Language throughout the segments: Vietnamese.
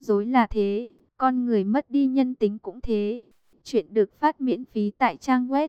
dối là thế, con người mất đi nhân tính cũng thế. Chuyện được phát miễn phí tại trang web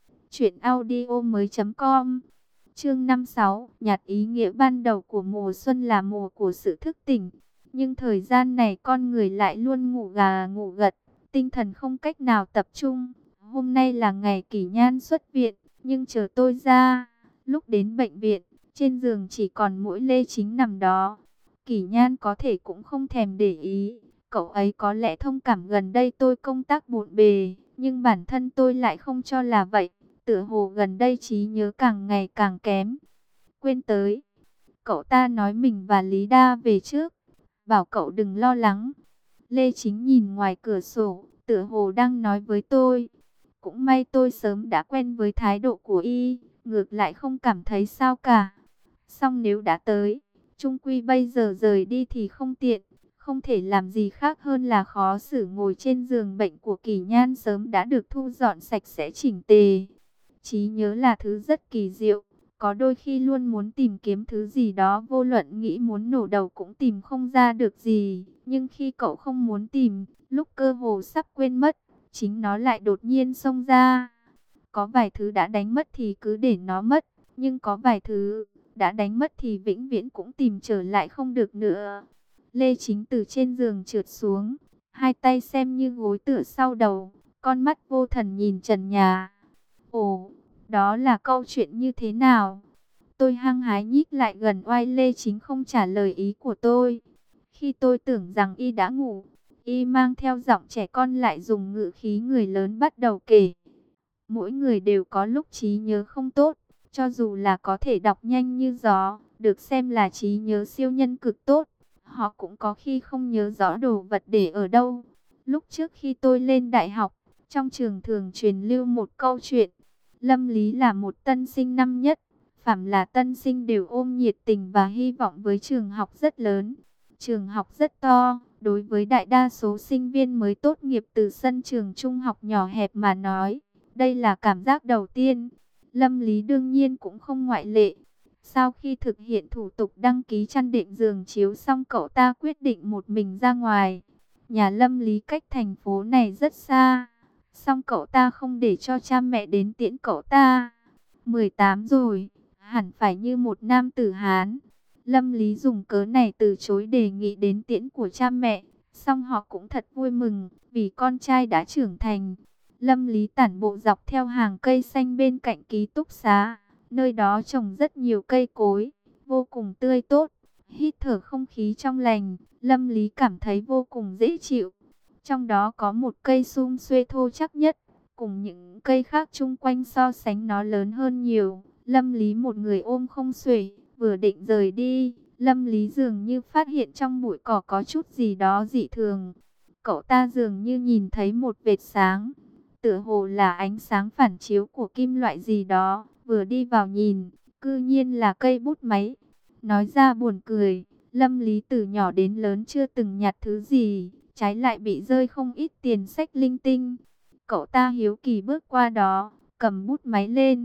truyệnaudiomoi.com. Chương 56, nhạt ý nghĩa ban đầu của mùa xuân là mùa của sự thức tỉnh. Nhưng thời gian này con người lại luôn ngủ gà ngủ gật, tinh thần không cách nào tập trung. Hôm nay là ngày Kỷ Nhan xuất viện, nhưng chờ tôi ra, lúc đến bệnh viện, trên giường chỉ còn mỗi Lê Chính nằm đó. Kỷ Nhan có thể cũng không thèm để ý, cậu ấy có lẽ thông cảm gần đây tôi công tác bộn bề, nhưng bản thân tôi lại không cho là vậy. Tựa hồ gần đây trí nhớ càng ngày càng kém. Quên tới, cậu ta nói mình và Lý Đa về trước, bảo cậu đừng lo lắng. Lê Chính nhìn ngoài cửa sổ, tựa hồ đang nói với tôi. Cũng may tôi sớm đã quen với thái độ của y, ngược lại không cảm thấy sao cả. Song nếu đã tới, chung quy bây giờ rời đi thì không tiện, không thể làm gì khác hơn là khó xử ngồi trên giường bệnh của Kỷ Nhan sớm đã được thu dọn sạch sẽ chỉnh tề. Trí nhớ là thứ rất kỳ diệu, có đôi khi luôn muốn tìm kiếm thứ gì đó, vô luận nghĩ muốn nổ đầu cũng tìm không ra được gì. Nhưng khi cậu không muốn tìm, lúc cơ hồ sắp quên mất, chính nó lại đột nhiên xông ra. Có vài thứ đã đánh mất thì cứ để nó mất, nhưng có vài thứ đã đánh mất thì vĩnh viễn cũng tìm trở lại không được nữa. Lê Chính từ trên giường trượt xuống, hai tay xem như gối tựa sau đầu, con mắt vô thần nhìn trần nhà. Ồ, đó là câu chuyện như thế nào? Tôi hăng hái nhích lại gần oai Lê Chính không trả lời ý của tôi. Khi tôi tưởng rằng y đã ngủ, y mang theo giọng trẻ con lại dùng ngữ khí người lớn bắt đầu kể. Mỗi người đều có lúc trí nhớ không tốt, cho dù là có thể đọc nhanh như gió, được xem là trí nhớ siêu nhân cực tốt. Họ cũng có khi không nhớ rõ đồ vật để ở đâu. Lúc trước khi tôi lên đại học, trong trường thường truyền lưu một câu chuyện. Lâm Lý là một tân sinh năm nhất. Phàm là tân sinh đều ôm nhiệt tình và hy vọng với trường học rất lớn. Trường học rất to, đối với đại đa số sinh viên mới tốt nghiệp từ sân trường trung học nhỏ hẹp mà nói. Đây là cảm giác đầu tiên. Lâm Lý đương nhiên cũng không ngoại lệ. Sau khi thực hiện thủ tục đăng ký chăn đệm giường chiếu xong, cậu ta quyết định một mình ra ngoài. Nhà Lâm Lý cách thành phố này rất xa, song cậu ta không để cho cha mẹ đến tiễn cậu ta. 18 rồi, hẳn phải như một nam tử Hán. Lâm Lý dùng cớ này từ chối đề nghị đến tiễn của cha mẹ, song họ cũng thật vui mừng vì con trai đã trưởng thành. Lâm Lý tản bộ dọc theo hàng cây xanh bên cạnh ký túc xá. Nơi đó trồng rất nhiều cây cối, vô cùng tươi tốt. Hít thở không khí trong lành, Lâm Lý cảm thấy vô cùng dễ chịu. Trong đó có một cây sum xuê thô chắc nhất, cùng những cây khác chung quanh so sánh nó lớn hơn nhiều. Lâm Lý một người ôm không xuể, vừa định rời đi, Lâm Lý dường như phát hiện trong bụi cỏ có chút gì đó dị thường. Cậu ta dường như nhìn thấy một vệt sáng, tựa hồ là ánh sáng phản chiếu của kim loại gì đó. Vừa đi vào nhìn, cư nhiên là cây bút máy. Nói ra buồn cười, Lâm Lý từ nhỏ đến lớn chưa từng nhặt thứ gì, trái lại bị rơi không ít tiền sách linh tinh. Cậu ta hiếu kỳ bước qua đó, cầm bút máy lên.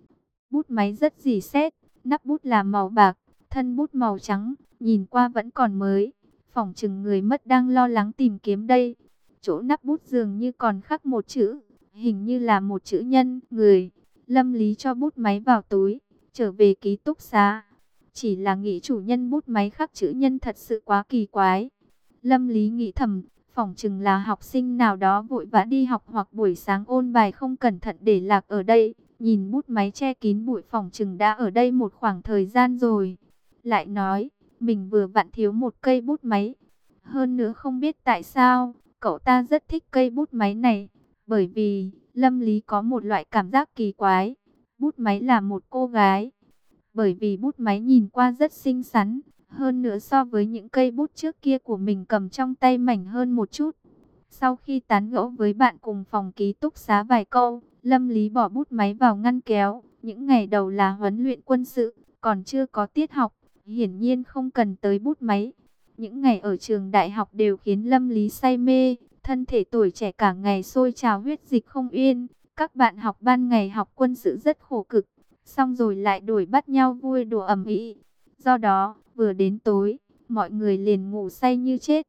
Bút máy rất rỉ sét, nắp bút là màu bạc, thân bút màu trắng, nhìn qua vẫn còn mới. Phỏng chừng người mất đang lo lắng tìm kiếm đây. Chỗ nắp bút dường như còn khắc một chữ, hình như là một chữ nhân, người. Lâm Lý cho bút máy vào túi, trở về ký túc xá. Chỉ là nghĩ chủ nhân bút máy khắc chữ nhân thật sự quá kỳ quái. Lâm Lý nghĩ thầm, phỏng chừng là học sinh nào đó vội vã đi học hoặc buổi sáng ôn bài không cẩn thận để lạc ở đây. Nhìn bút máy che kín bụi, phỏng chừng đã ở đây một khoảng thời gian rồi. Lại nói, mình vừa vặn thiếu một cây bút máy. Hơn nữa không biết tại sao, cậu ta rất thích cây bút máy này. Bởi vì, Lâm Lý có một loại cảm giác kỳ quái. Bút máy là một cô gái. Bởi vì bút máy nhìn qua rất xinh xắn. Hơn nữa so với những cây bút trước kia của mình cầm trong tay mảnh hơn một chút. Sau khi tán gẫu với bạn cùng phòng ký túc xá vài câu, Lâm Lý bỏ bút máy vào ngăn kéo. Những ngày đầu là huấn luyện quân sự, còn chưa có tiết học, hiển nhiên không cần tới bút máy. Những ngày ở trường đại học đều khiến Lâm Lý say mê, thân thể tuổi trẻ cả ngày sôi trào huyết dịch không yên. Các bạn học ban ngày học quân sự rất khổ cực, xong rồi lại đuổi bắt nhau vui đùa ầm ĩ. Do đó, vừa đến tối, mọi người liền ngủ say như chết.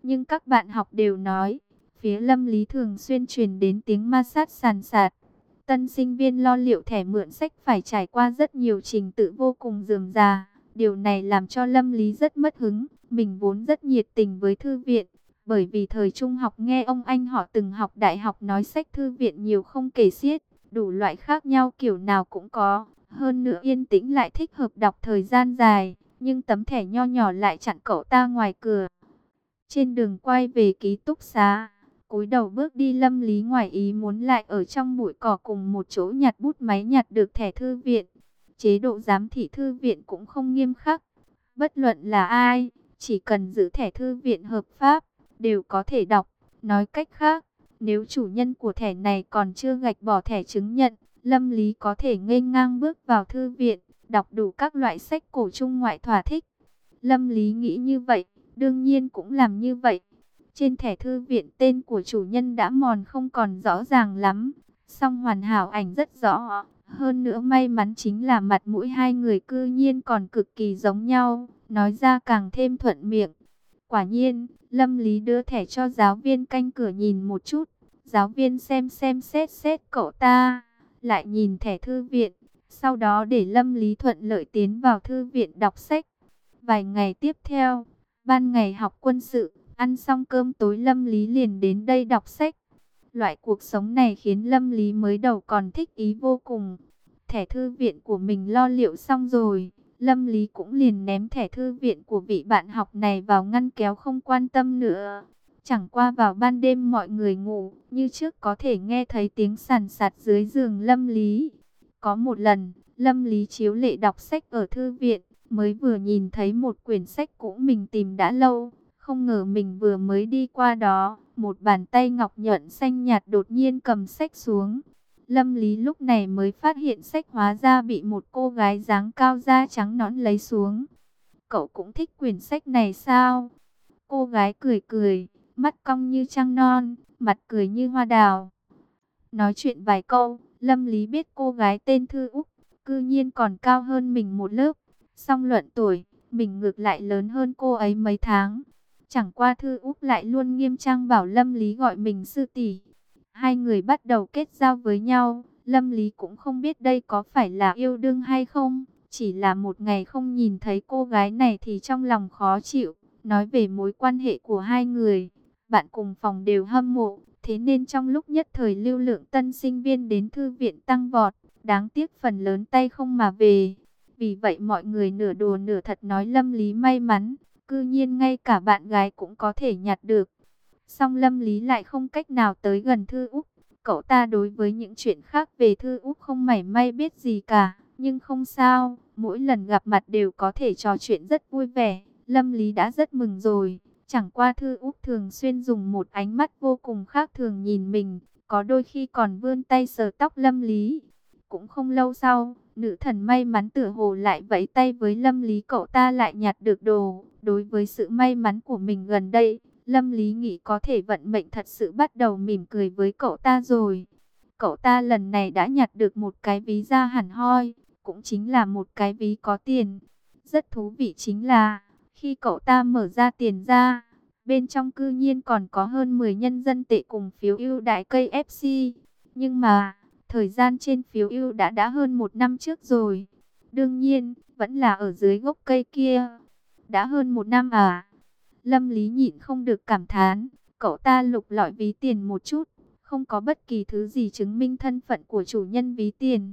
Nhưng các bạn học đều nói, phía Lâm Lý thường xuyên truyền đến tiếng ma sát sàn sạt. Tân sinh viên lo liệu thẻ mượn sách phải trải qua rất nhiều trình tự vô cùng rườm rà. Điều này làm cho Lâm Lý rất mất hứng. Mình vốn rất nhiệt tình với thư viện. Bởi vì thời trung học nghe ông anh họ từng học đại học nói sách thư viện nhiều không kể xiết. Đủ loại khác nhau kiểu nào cũng có. Hơn nữa yên tĩnh lại thích hợp đọc thời gian dài. Nhưng tấm thẻ nho nhỏ lại chặn cậu ta ngoài cửa. Trên đường quay về ký túc xá, cúi đầu bước đi Lâm Lý ngoài ý muốn lại ở trong bụi cỏ cùng một chỗ nhặt bút máy nhặt được thẻ thư viện. Chế độ giám thị thư viện cũng không nghiêm khắc. Bất luận là ai, chỉ cần giữ thẻ thư viện hợp pháp, đều có thể đọc. Nói cách khác, nếu chủ nhân của thẻ này còn chưa gạch bỏ thẻ chứng nhận, Lâm Lý có thể nghênh ngang bước vào thư viện, đọc đủ các loại sách cổ trung ngoại thỏa thích. Lâm Lý nghĩ như vậy, đương nhiên cũng làm như vậy. Trên thẻ thư viện tên của chủ nhân đã mòn không còn rõ ràng lắm, song hoàn hảo ảnh rất rõ. Hơn nữa may mắn chính là mặt mũi hai người cư nhiên còn cực kỳ giống nhau, nói ra càng thêm thuận miệng. Quả nhiên, Lâm Lý đưa thẻ cho giáo viên canh cửa nhìn một chút. Giáo viên xem xét cậu ta, lại nhìn thẻ thư viện. Sau đó để Lâm Lý thuận lợi tiến vào thư viện đọc sách. Vài ngày tiếp theo, ban ngày học quân sự, ăn xong cơm tối Lâm Lý liền đến đây đọc sách. Loại cuộc sống này khiến Lâm Lý mới đầu còn thích ý vô cùng. Thẻ thư viện của mình lo liệu xong rồi, Lâm Lý cũng liền ném thẻ thư viện của vị bạn học này vào ngăn kéo không quan tâm nữa. Chẳng qua vào ban đêm mọi người ngủ, như trước có thể nghe thấy tiếng sàn sạt dưới giường Lâm Lý. Có một lần, Lâm Lý chiếu lệ đọc sách ở thư viện, mới vừa nhìn thấy một quyển sách cũ mình tìm đã lâu. Không ngờ mình vừa mới đi qua đó, một bàn tay ngọc nhuận xanh nhạt đột nhiên cầm sách xuống. Lâm Lý lúc này mới phát hiện sách hóa ra bị một cô gái dáng cao da trắng nõn lấy xuống. Cậu cũng thích quyển sách này sao? Cô gái cười cười, mắt cong như trăng non, mặt cười như hoa đào. Nói chuyện vài câu, Lâm Lý biết cô gái tên Thư Úc, cư nhiên còn cao hơn mình một lớp. Song luận tuổi, mình ngược lại lớn hơn cô ấy mấy tháng. Chẳng qua Thư Úc lại luôn nghiêm trang bảo Lâm Lý gọi mình sư tỷ. Hai người bắt đầu kết giao với nhau. Lâm Lý cũng không biết đây có phải là yêu đương hay không. Chỉ là một ngày không nhìn thấy cô gái này thì trong lòng khó chịu. Nói về mối quan hệ của hai người, bạn cùng phòng đều hâm mộ. Thế nên trong lúc nhất thời lưu lượng tân sinh viên đến thư viện tăng vọt. Đáng tiếc phần lớn tay không mà về. Vì vậy mọi người nửa đùa nửa thật nói Lâm Lý may mắn. Cư nhiên ngay cả bạn gái cũng có thể nhặt được. Song Lâm Lý lại không cách nào tới gần Thư Úc. Cậu ta đối với những chuyện khác về Thư Úc không mảy may biết gì cả. Nhưng không sao, mỗi lần gặp mặt đều có thể trò chuyện rất vui vẻ. Lâm Lý đã rất mừng rồi. Chẳng qua Thư Úc thường xuyên dùng một ánh mắt vô cùng khác thường nhìn mình. Có đôi khi còn vươn tay sờ tóc Lâm Lý. Cũng không lâu sau, nữ thần may mắn tựa hồ lại vẫy tay với Lâm Lý, cậu ta lại nhặt được đồ. Đối với sự may mắn của mình gần đây, Lâm Lý nghĩ có thể vận mệnh thật sự bắt đầu mỉm cười với cậu ta rồi. Cậu ta lần này đã nhặt được một cái ví da hẳn hoi, cũng chính là một cái ví có tiền. Rất thú vị chính là, khi cậu ta mở ra tiền ra, bên trong cư nhiên còn có hơn 10 nhân dân tệ cùng phiếu ưu đãi cây FC. Nhưng mà, thời gian trên phiếu ưu đã hơn một năm trước rồi. Đương nhiên, vẫn là ở dưới gốc cây kia. Đã hơn một năm à? Lâm Lý nhịn không được cảm thán. Cậu ta lục lọi ví tiền một chút. Không có bất kỳ thứ gì chứng minh thân phận của chủ nhân ví tiền.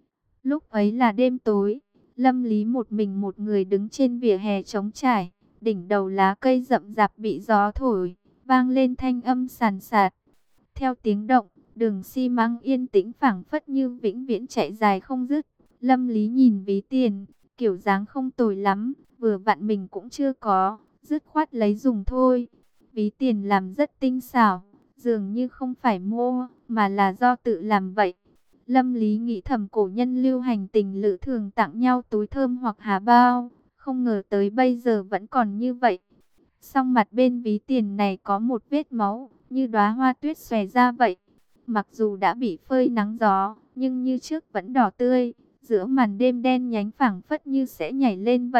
Lúc ấy là đêm tối. Lâm Lý một mình một người đứng trên vỉa hè trống trải. Đỉnh đầu lá cây rậm rạp bị gió thổi. Vang lên thanh âm sàn sạt. Theo tiếng động, đường xi măng yên tĩnh phảng phất như vĩnh viễn chạy dài không dứt. Lâm Lý nhìn ví tiền, kiểu dáng không tồi lắm, vừa vặn mình cũng chưa có, dứt khoát lấy dùng thôi. Ví tiền làm rất tinh xảo, dường như không phải mua, mà là do tự làm vậy. Lâm Lý nghĩ thầm cổ nhân lưu hành tình lữ thường tặng nhau túi thơm hoặc hà bao, không ngờ tới bây giờ vẫn còn như vậy. Song mặt bên ví tiền này có một vết máu, như đóa hoa tuyết xòe ra vậy. Mặc dù đã bị phơi nắng gió, nhưng như trước vẫn đỏ tươi. Giữa màn đêm đen nhánh phảng phất như sẽ nhảy lên vậy.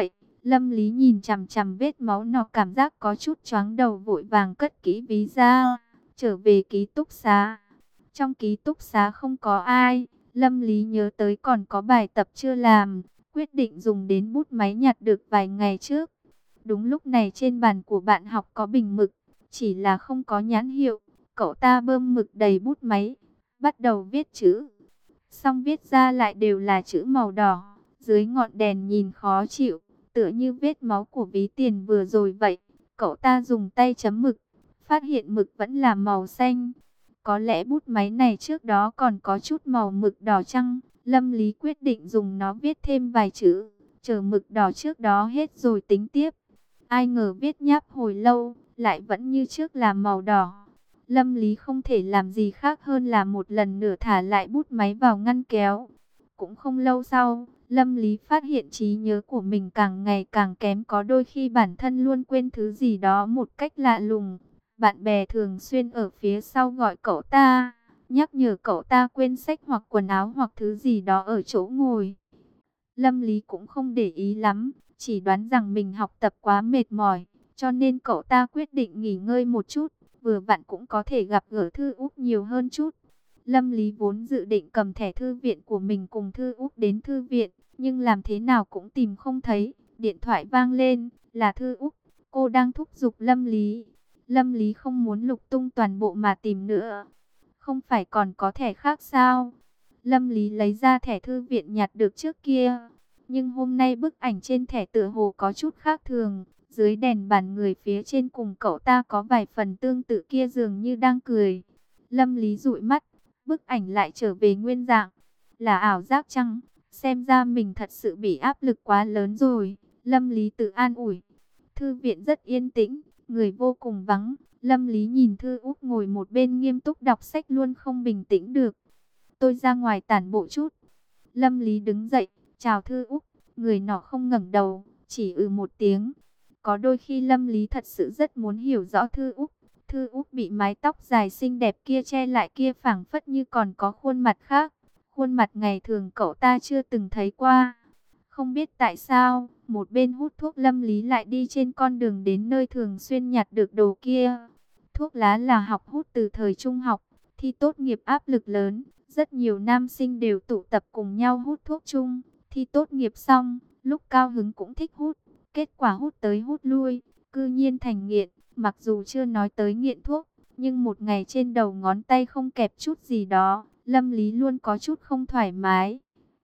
Lâm Lý nhìn chằm chằm vết máu nọ, cảm giác có chút choáng đầu, vội vàng cất kỹ ví ra, trở về ký túc xá. Trong ký túc xá không có ai, Lâm Lý nhớ tới còn có bài tập chưa làm, quyết định dùng đến bút máy nhặt được vài ngày trước. Đúng lúc này trên bàn của bạn học có bình mực, chỉ là không có nhãn hiệu. Cậu ta bơm mực đầy bút máy, bắt đầu viết chữ. Xong viết ra lại đều là chữ màu đỏ, dưới ngọn đèn nhìn khó chịu, tựa như vết máu của ví tiền vừa rồi vậy. Cậu ta dùng tay chấm mực, phát hiện mực vẫn là màu xanh. Có lẽ bút máy này trước đó còn có chút màu mực đỏ chăng? Lâm Lý quyết định dùng nó viết thêm vài chữ, chờ mực đỏ trước đó hết rồi tính tiếp. Ai ngờ viết nháp hồi lâu, lại vẫn như trước là màu đỏ. Lâm Lý không thể làm gì khác hơn là một lần nữa thả lại bút máy vào ngăn kéo. Cũng không lâu sau, Lâm Lý phát hiện trí nhớ của mình càng ngày càng kém, có đôi khi bản thân luôn quên thứ gì đó một cách lạ lùng. Bạn bè thường xuyên ở phía sau gọi cậu ta, nhắc nhở cậu ta quên sách hoặc quần áo hoặc thứ gì đó ở chỗ ngồi. Lâm Lý cũng không để ý lắm, chỉ đoán rằng mình học tập quá mệt mỏi, cho nên cậu ta quyết định nghỉ ngơi một chút, vừa vặn cũng có thể gặp gỡ Thư Úc nhiều hơn chút. Lâm Lý vốn dự định cầm thẻ thư viện của mình cùng Thư Úc đến thư viện, nhưng làm thế nào cũng tìm không thấy. Điện thoại vang lên, là Thư Úc, cô đang thúc giục Lâm Lý. Lâm Lý không muốn lục tung toàn bộ mà tìm nữa. Không phải còn có thẻ khác sao? Lâm Lý lấy ra thẻ thư viện nhặt được trước kia. Nhưng hôm nay bức ảnh trên thẻ tựa hồ có chút khác thường. Dưới đèn bàn người phía trên cùng cậu ta có vài phần tương tự, kia dường như đang cười. Lâm Lý dụi mắt, bức ảnh lại trở về nguyên dạng. Là ảo giác chăng? Xem ra mình thật sự bị áp lực quá lớn rồi. Lâm Lý tự an ủi. Thư viện rất yên tĩnh, người vô cùng vắng. Lâm Lý nhìn Thư Úc ngồi một bên nghiêm túc đọc sách luôn không bình tĩnh được. Tôi ra ngoài tản bộ chút. Lâm Lý đứng dậy, chào Thư Úc. Người nọ không ngẩng đầu, chỉ một tiếng. Có đôi khi Lâm Lý thật sự rất muốn hiểu rõ Thư Úc. Thư Úc bị mái tóc dài xinh đẹp kia che lại, kia phảng phất như còn có khuôn mặt khác. Khuôn mặt ngày thường cậu ta chưa từng thấy qua. Không biết tại sao, một bên hút thuốc, Lâm Lý lại đi trên con đường đến nơi thường xuyên nhặt được đồ kia. Thuốc lá là học hút từ thời trung học, thi tốt nghiệp áp lực lớn. Rất nhiều nam sinh đều tụ tập cùng nhau hút thuốc chung. Thi tốt nghiệp xong, lúc cao hứng cũng thích hút. Kết quả hút tới hút lui, cư nhiên thành nghiện. Mặc dù chưa nói tới nghiện thuốc, nhưng một ngày trên đầu ngón tay không kẹp chút gì đó, Lâm Lý luôn có chút không thoải mái.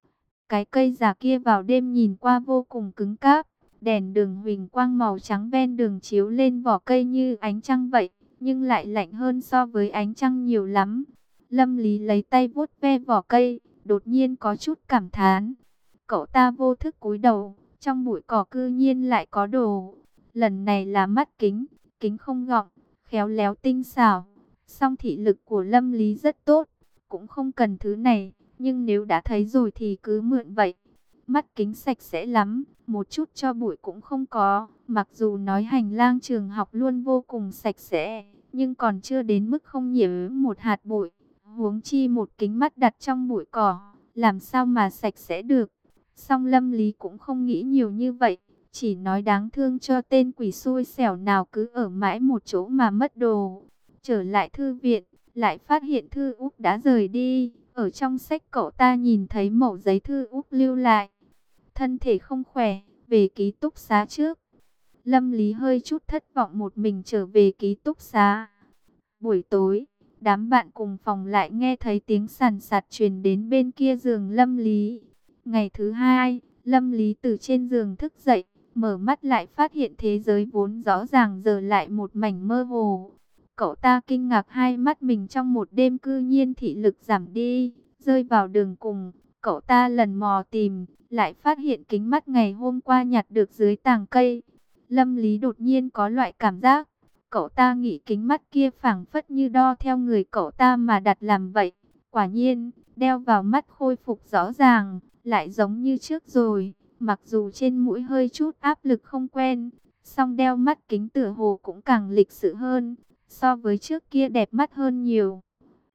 Cái cây già kia vào đêm nhìn qua vô cùng cứng cáp, đèn đường huỳnh quang màu trắng ven đường chiếu lên vỏ cây như ánh trăng vậy, nhưng lại lạnh hơn so với ánh trăng nhiều lắm. Lâm Lý lấy tay vuốt ve vỏ cây, đột nhiên có chút cảm thán. Cậu ta vô thức cúi đầu, trong bụi cỏ cư nhiên lại có đồ. Lần này là mắt kính, kính không gọng, khéo léo tinh xảo. Song thị lực của Lâm Lý rất tốt, cũng không cần thứ này, nhưng nếu đã thấy rồi thì cứ mượn vậy. Mắt kính sạch sẽ lắm, một chút cho bụi cũng không có. Mặc dù nói hành lang trường học luôn vô cùng sạch sẽ, nhưng còn chưa đến mức không nhiễm một hạt bụi. Huống chi một kính mắt đặt trong bụi cỏ, làm sao mà sạch sẽ được. Song Lâm Lý cũng không nghĩ nhiều như vậy, chỉ nói đáng thương cho tên quỷ xui xẻo nào cứ ở mãi một chỗ mà mất đồ. Trở lại thư viện, lại phát hiện Thư Úc đã rời đi. Ở trong sách cậu ta nhìn thấy mẩu giấy Thư Úc lưu lại. Thân thể không khỏe, về ký túc xá trước. Lâm Lý hơi chút thất vọng một mình trở về ký túc xá. Buổi tối, đám bạn cùng phòng lại nghe thấy tiếng sàn sạt truyền đến bên kia giường Lâm Lý. Ngày thứ hai, Lâm Lý từ trên giường thức dậy, mở mắt lại phát hiện thế giới vốn rõ ràng giờ lại một mảnh mơ hồ. Cậu ta kinh ngạc, hai mắt mình trong một đêm cư nhiên thị lực giảm đi, rơi vào đường cùng. Cậu ta lần mò tìm, lại phát hiện kính mắt ngày hôm qua nhặt được dưới tàng cây. Lâm Lý đột nhiên có loại cảm giác, cậu ta nghĩ kính mắt kia phảng phất như đo theo người cậu ta mà đặt làm vậy. Quả nhiên, đeo vào mắt khôi phục rõ ràng, lại giống như trước rồi. Mặc dù trên mũi hơi chút áp lực không quen, song đeo mắt kính tựa hồ cũng càng lịch sự hơn. So với trước kia đẹp mắt hơn nhiều.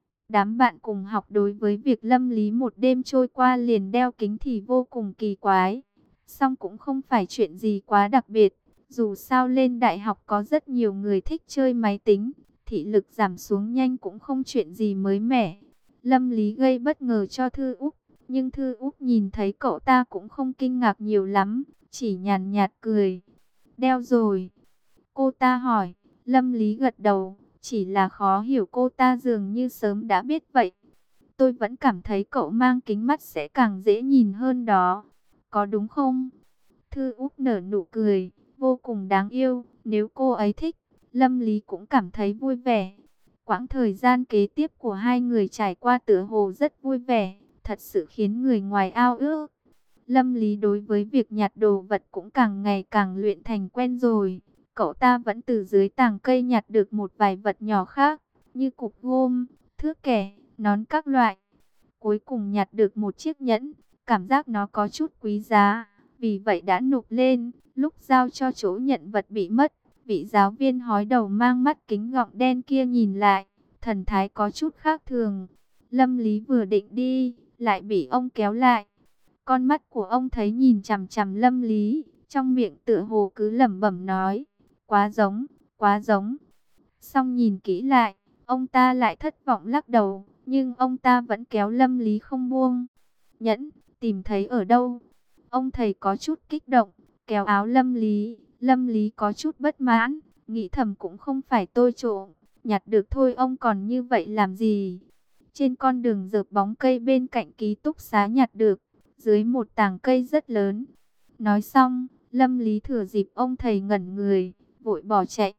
Đám bạn cùng học đối với việc Lâm Lý một đêm trôi qua liền đeo kính thì vô cùng kỳ quái. Song cũng không phải chuyện gì quá đặc biệt. Dù sao lên đại học có rất nhiều người thích chơi máy tính, thị lực giảm xuống nhanh cũng không chuyện gì mới mẻ. Lâm Lý gây bất ngờ cho Thư Úc, nhưng Thư Úc nhìn thấy cậu ta cũng không kinh ngạc nhiều lắm, chỉ nhàn nhạt cười. Đeo rồi. Cô ta hỏi, Lâm Lý gật đầu, chỉ là khó hiểu cô ta dường như sớm đã biết vậy. Tôi vẫn cảm thấy cậu mang kính mắt sẽ càng dễ nhìn hơn đó. Có đúng không? Thư Úc nở nụ cười, vô cùng đáng yêu. Nếu cô ấy thích, Lâm Lý cũng cảm thấy vui vẻ. Quãng thời gian kế tiếp của hai người trải qua tựa hồ rất vui vẻ, thật sự khiến người ngoài ao ước. Lâm Lý đối với việc nhặt đồ vật cũng càng ngày càng luyện thành quen rồi. Cậu ta vẫn từ dưới tàng cây nhặt được một vài vật nhỏ khác, như cục gôm, thước kẻ, nón các loại. Cuối cùng nhặt được một chiếc nhẫn, cảm giác nó có chút quý giá, vì vậy đã nộp lên. Lúc giao cho chỗ nhận vật bị mất, vị giáo viên hói đầu mang mắt kính gọng đen kia nhìn lại, thần thái có chút khác thường. Lâm Lý vừa định đi, lại bị ông kéo lại. Con mắt của ông thấy nhìn chằm chằm Lâm Lý, trong miệng tựa hồ cứ lẩm bẩm nói, quá giống, quá giống. Xong nhìn kỹ lại, ông ta lại thất vọng lắc đầu, nhưng ông ta vẫn kéo Lâm Lý không buông. Nhẫn, tìm thấy ở đâu? Ông thầy có chút kích động, kéo áo Lâm Lý. Lâm Lý có chút bất mãn, nghĩ thầm cũng không phải tôi trộm, nhặt được thôi, ông còn như vậy làm gì? Trên con đường dợp bóng cây bên cạnh ký túc xá nhặt được, dưới một tàng cây rất lớn. Nói xong, Lâm Lý thừa dịp ông thầy ngẩn người, vội bỏ chạy.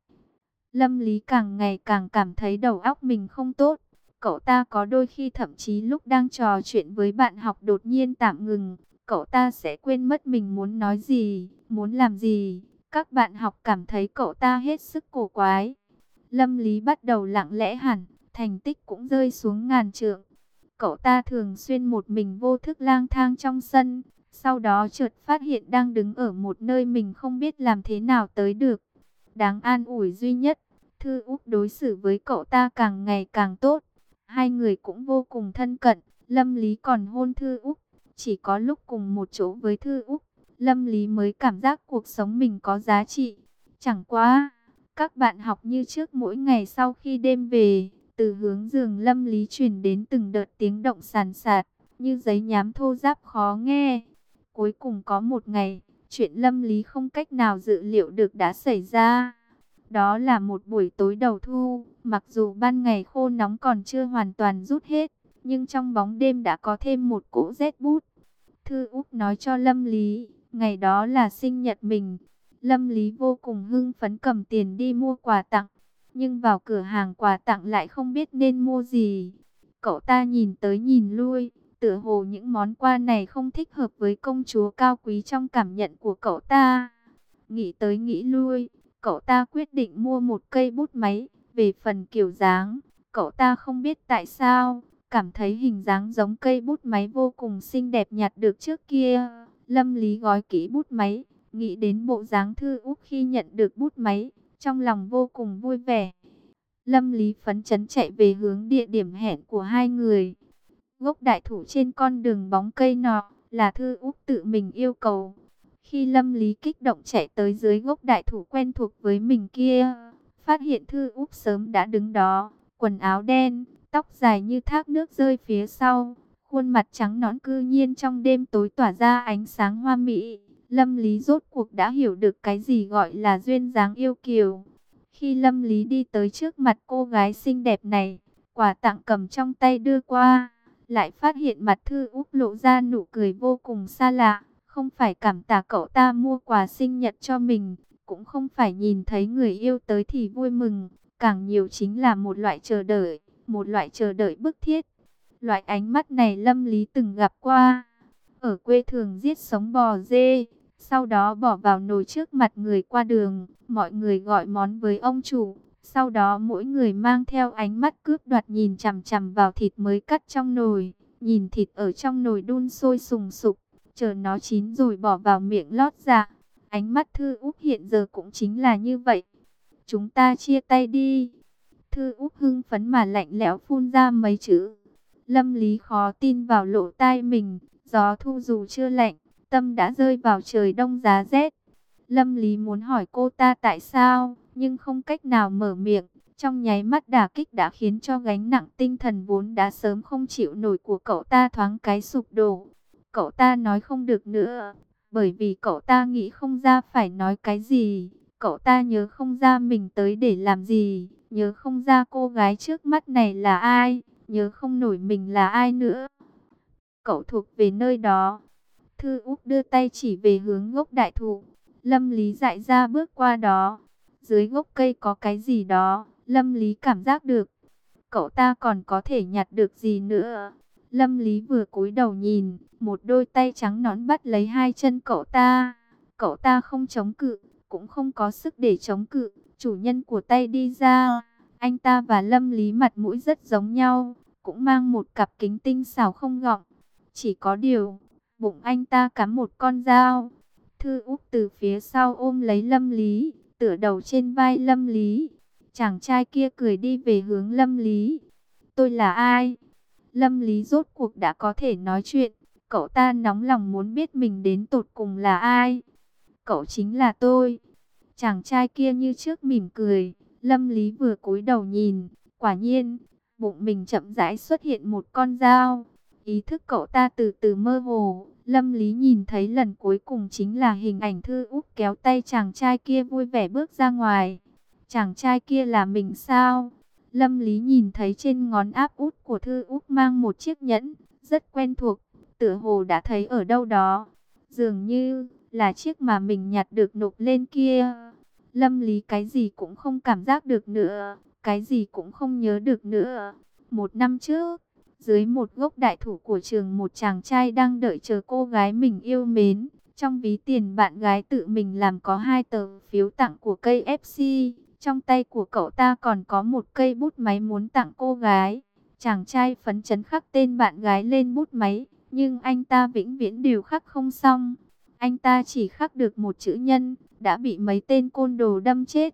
Lâm Lý càng ngày càng cảm thấy đầu óc mình không tốt. Cậu ta có đôi khi thậm chí lúc đang trò chuyện với bạn học đột nhiên tạm ngừng. Cậu ta sẽ quên mất mình muốn nói gì, muốn làm gì. Các bạn học cảm thấy cậu ta hết sức cổ quái. Lâm Lý bắt đầu lặng lẽ hẳn, thành tích cũng rơi xuống ngàn trượng. Cậu ta thường xuyên một mình vô thức lang thang trong sân. Sau đó chợt phát hiện đang đứng ở một nơi mình không biết làm thế nào tới được. Đáng an ủi duy nhất, Thư Úc đối xử với cậu ta càng ngày càng tốt. Hai người cũng vô cùng thân cận. Lâm Lý còn hôn Thư Úc. Chỉ có lúc cùng một chỗ với Thư Úc, Lâm Lý mới cảm giác cuộc sống mình có giá trị. Chẳng quá, các bạn học như trước mỗi ngày sau khi đêm về, từ hướng giường Lâm Lý truyền đến từng đợt tiếng động sàn sạt, như giấy nhám thô ráp khó nghe. Cuối cùng có một ngày, chuyện Lâm Lý không cách nào dự liệu được đã xảy ra. Đó là một buổi tối đầu thu, mặc dù ban ngày khô nóng còn chưa hoàn toàn rút hết, nhưng trong bóng đêm đã có thêm một cỗ rét bút. Thư Úc nói cho Lâm Lý, ngày đó là sinh nhật mình. Lâm Lý vô cùng hưng phấn cầm tiền đi mua quà tặng, nhưng vào cửa hàng quà tặng lại không biết nên mua gì. Cậu ta nhìn tới nhìn lui, tựa hồ những món quà này không thích hợp với công chúa cao quý trong cảm nhận của cậu ta. Nghĩ tới nghĩ lui, cậu ta quyết định mua một cây bút máy. Về phần kiểu dáng, cậu ta không biết tại sao, cảm thấy hình dáng giống cây bút máy vô cùng xinh đẹp nhặt được trước kia. Lâm Lý gói kỹ bút máy, nghĩ đến bộ dáng Thư Úc khi nhận được bút máy, trong lòng vô cùng vui vẻ. Lâm Lý phấn chấn chạy về hướng địa điểm hẹn của hai người. Gốc đại thụ trên con đường bóng cây nọ là Thư Úc tự mình yêu cầu. Khi Lâm Lý kích động chạy tới dưới gốc đại thụ quen thuộc với mình kia, phát hiện Thư Úc sớm đã đứng đó, quần áo đen, tóc dài như thác nước rơi phía sau, khuôn mặt trắng nõn cư nhiên trong đêm tối tỏa ra ánh sáng hoa mỹ. Lâm Lý rốt cuộc đã hiểu được cái gì gọi là duyên dáng yêu kiều. Khi Lâm Lý đi tới trước mặt cô gái xinh đẹp này, quà tặng cầm trong tay đưa qua, lại phát hiện mặt Thư Úc lộ ra nụ cười vô cùng xa lạ. Không phải cảm tạ cậu ta mua quà sinh nhật cho mình, cũng không phải nhìn thấy người yêu tới thì vui mừng, càng nhiều chính là một loại chờ đợi, một loại chờ đợi bức thiết. Loại ánh mắt này Lâm Lý từng gặp qua. Ở quê thường giết sống bò dê, sau đó bỏ vào nồi trước mặt người qua đường, mọi người gọi món với ông chủ. Sau đó mỗi người mang theo ánh mắt cướp đoạt nhìn chằm chằm vào thịt mới cắt trong nồi, nhìn thịt ở trong nồi đun sôi sùng sục, chờ nó chín rồi bỏ vào miệng lót dạ. Ánh mắt Thư Úc hiện giờ cũng chính là như vậy. Chúng ta chia tay đi. Thư Úc hưng phấn mà lạnh lẽo phun ra mấy chữ. Lâm Lý khó tin vào lỗ tai mình. Gió thu dù chưa lạnh, tâm đã rơi vào trời đông giá rét. Lâm Lý muốn hỏi cô ta tại sao, nhưng không cách nào mở miệng. Trong nháy mắt đả kích đã khiến cho gánh nặng tinh thần vốn đã sớm không chịu nổi của cậu ta thoáng cái sụp đổ. Cậu ta nói không được nữa, bởi vì cậu ta nghĩ không ra phải nói cái gì. Cậu ta nhớ không ra mình tới để làm gì, nhớ không ra cô gái trước mắt này là ai, nhớ không nổi mình là ai nữa. Cậu thuộc về nơi đó. Thư Úc đưa tay chỉ về hướng gốc đại thụ. Lâm Lý dại ra bước qua đó. Dưới gốc cây có cái gì đó, Lâm Lý cảm giác được. Cậu ta còn có thể nhặt được gì nữa. Lâm Lý vừa cúi đầu nhìn, một đôi tay trắng nõn bắt lấy hai chân cậu ta. Cậu ta không chống cự, cũng không có sức để chống cự. Chủ nhân của tay đi ra. Anh ta và Lâm Lý mặt mũi rất giống nhau, cũng mang một cặp kính tinh xảo không gọng. Chỉ có điều, bụng anh ta cắm một con dao. Thư Úc từ phía sau ôm lấy Lâm Lý, tựa đầu trên vai Lâm Lý. Chàng trai kia cười đi về hướng Lâm Lý. Tôi là ai? Lâm Lý rốt cuộc đã có thể nói chuyện. Cậu ta nóng lòng muốn biết mình đến tột cùng là ai. Cậu chính là tôi. Chàng trai kia như trước mỉm cười. Lâm Lý vừa cúi đầu nhìn, quả nhiên, bụng mình chậm rãi xuất hiện một con dao. Ý thức cậu ta từ từ mơ hồ. Lâm Lý nhìn thấy lần cuối cùng chính là hình ảnh Thư Úc kéo tay chàng trai kia vui vẻ bước ra ngoài. Chàng trai kia là mình sao? Lâm Lý nhìn thấy trên ngón áp út của Thư Úc mang một chiếc nhẫn, rất quen thuộc, tựa hồ đã thấy ở đâu đó. Dường như là chiếc mà mình nhặt được nộp lên kia. Lâm Lý cái gì cũng không cảm giác được nữa, cái gì cũng không nhớ được nữa. Một năm trước, dưới một gốc đại thụ của trường, một chàng trai đang đợi chờ cô gái mình yêu mến. Trong ví tiền bạn gái tự mình làm có 2 tờ phiếu tặng của cây FC. Trong tay của cậu ta còn có một cây bút máy muốn tặng cô gái. Chàng trai phấn chấn khắc tên bạn gái lên bút máy, nhưng anh ta vĩnh viễn đều khắc không xong. Anh ta chỉ khắc được một chữ nhân, đã bị mấy tên côn đồ đâm chết.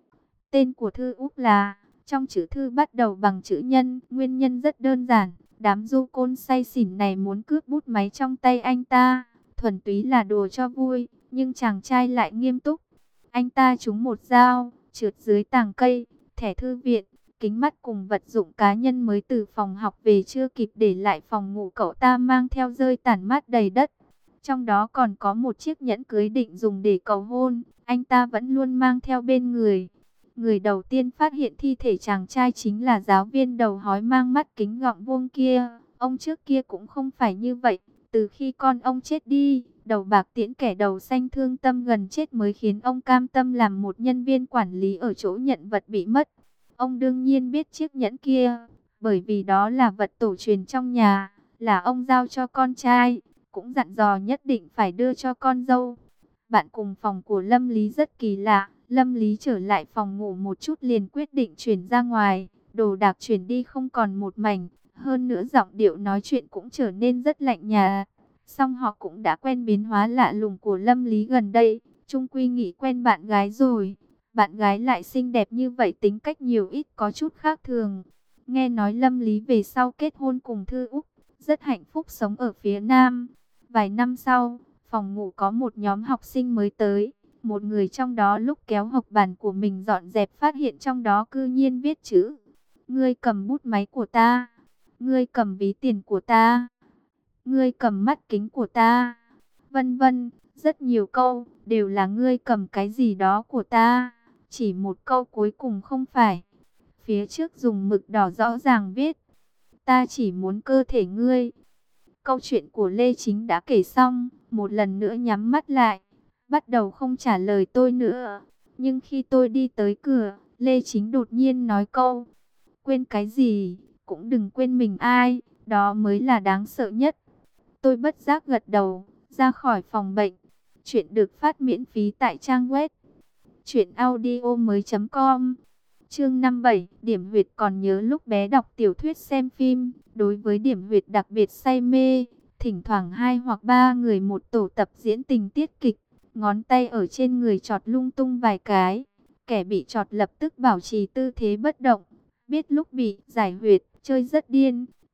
Tên của Thư Úc là, trong chữ thư bắt đầu bằng chữ nhân, nguyên nhân rất đơn giản. Đám du côn say xỉn này muốn cướp bút máy trong tay anh ta, thuần túy là đùa cho vui, nhưng chàng trai lại nghiêm túc. Anh ta trúng một dao, trượt dưới tàng cây, thẻ thư viện, kính mắt cùng vật dụng cá nhân mới từ phòng học về chưa kịp để lại phòng ngủ cậu ta mang theo rơi tản mát đầy đất. Trong đó còn có một chiếc nhẫn cưới định dùng để cầu hôn, anh ta vẫn luôn mang theo bên người. Người đầu tiên phát hiện thi thể chàng trai chính là giáo viên đầu hói mang mắt kính gọng vuông kia. Ông trước kia cũng không phải như vậy, từ khi con ông chết đi, đầu bạc tiễn kẻ đầu xanh thương tâm gần chết mới khiến ông cam tâm làm một nhân viên quản lý ở chỗ nhận vật bị mất. Ông đương nhiên biết chiếc nhẫn kia, bởi vì đó là vật tổ truyền trong nhà, là ông giao cho con trai, cũng dặn dò nhất định phải đưa cho con dâu. Bạn cùng phòng của Lâm Lý rất kỳ lạ. Lâm Lý trở lại phòng ngủ một chút liền quyết định chuyển ra ngoài, đồ đạc chuyển đi không còn một mảnh, hơn nữa giọng điệu nói chuyện cũng trở nên rất lạnh nhạt. Song họ cũng đã quen biến hóa lạ lùng của Lâm Lý gần đây, chung quy nghĩ quen bạn gái rồi. Bạn gái lại xinh đẹp như vậy, tính cách nhiều ít có chút khác thường. Nghe nói Lâm Lý về sau kết hôn cùng Thư Úc, rất hạnh phúc sống ở phía Nam. Vài năm sau, phòng ngủ có một nhóm học sinh mới tới. Một người trong đó lúc kéo học bàn của mình dọn dẹp phát hiện trong đó cư nhiên viết chữ. Ngươi cầm bút máy của ta. Ngươi cầm ví tiền của ta. Ngươi cầm mắt kính của ta. Vân vân, rất nhiều câu, đều là ngươi cầm cái gì đó của ta. Chỉ một câu cuối cùng không phải. Phía trước dùng mực đỏ rõ ràng viết. Ta chỉ muốn cơ thể ngươi. Câu chuyện của Lê Chính đã kể xong, một lần nữa nhắm mắt lại. Bắt đầu không trả lời tôi nữa. Nhưng khi tôi đi tới cửa, Lê Chính đột nhiên nói câu. Quên cái gì, cũng đừng quên mình ai, đó mới là đáng sợ nhất. Tôi bất giác gật đầu, ra khỏi phòng bệnh. Chuyện được phát miễn phí tại trang web truyệnaudiomoi.com. Chương 57, Điểm Huyệt còn nhớ lúc bé đọc tiểu thuyết xem phim, đối với Điểm Huyệt đặc biệt say mê. Thỉnh thoảng 2 hoặc 3 người một tổ tập diễn tình tiết kịch, ngón tay ở trên người chọt lung tung vài cái. Kẻ bị chọt lập tức bảo trì tư thế bất động, biết lúc bị giải huyệt, chơi rất điên.